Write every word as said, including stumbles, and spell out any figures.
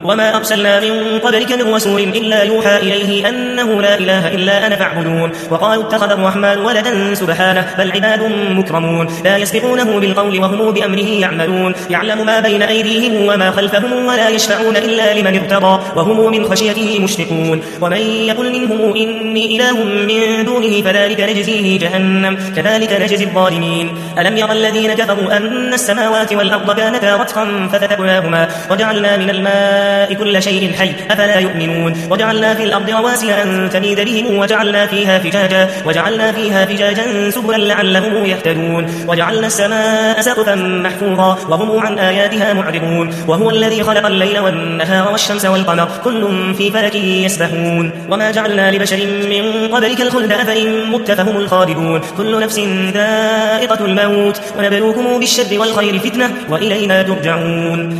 وما أرسلنا من قبلك من رسول إلا يوحى إليه أنه لا إله إلا أنا فاعبدون وقالوا اتخذ الرحمن ولدا سبحانه بل عباد مكرمون لا يسبقونه بالقول وهم بأمره يعملون يعلم ما بين أيديهم وما خلفهم ولا يشفعون إلا لمن ارتضى وهم من خشيته مشفقون ومن يقل منهم إني إله من دونه فذلك نجزيه جهنم كذلك نجزي الظالمين ألم يرى الذين كفروا أن السماوات والأرض كانتا رتقا ففتقناهما وجعلنا من الماء كل شيء حي أفلا يؤمنون وجعلنا في الأرض رواسي أن تميد بهم وجعلنا فيها فجاجا وجعلنا فيها فجاجا سبلا لعلهم يهتدون وجعلنا السماء سقفا محفوظا وهم عن آياتها معرضون وهو الذي خلق الليل والنهار والشمس والقمر كل في فلك يسبحون وما جعلنا لبشر من قبلك الخلد أفإن مت فهم الخالدون كل نفس ذائقة الموت ونبلوكم بالشر والخير فتنة وإلينا ترجعون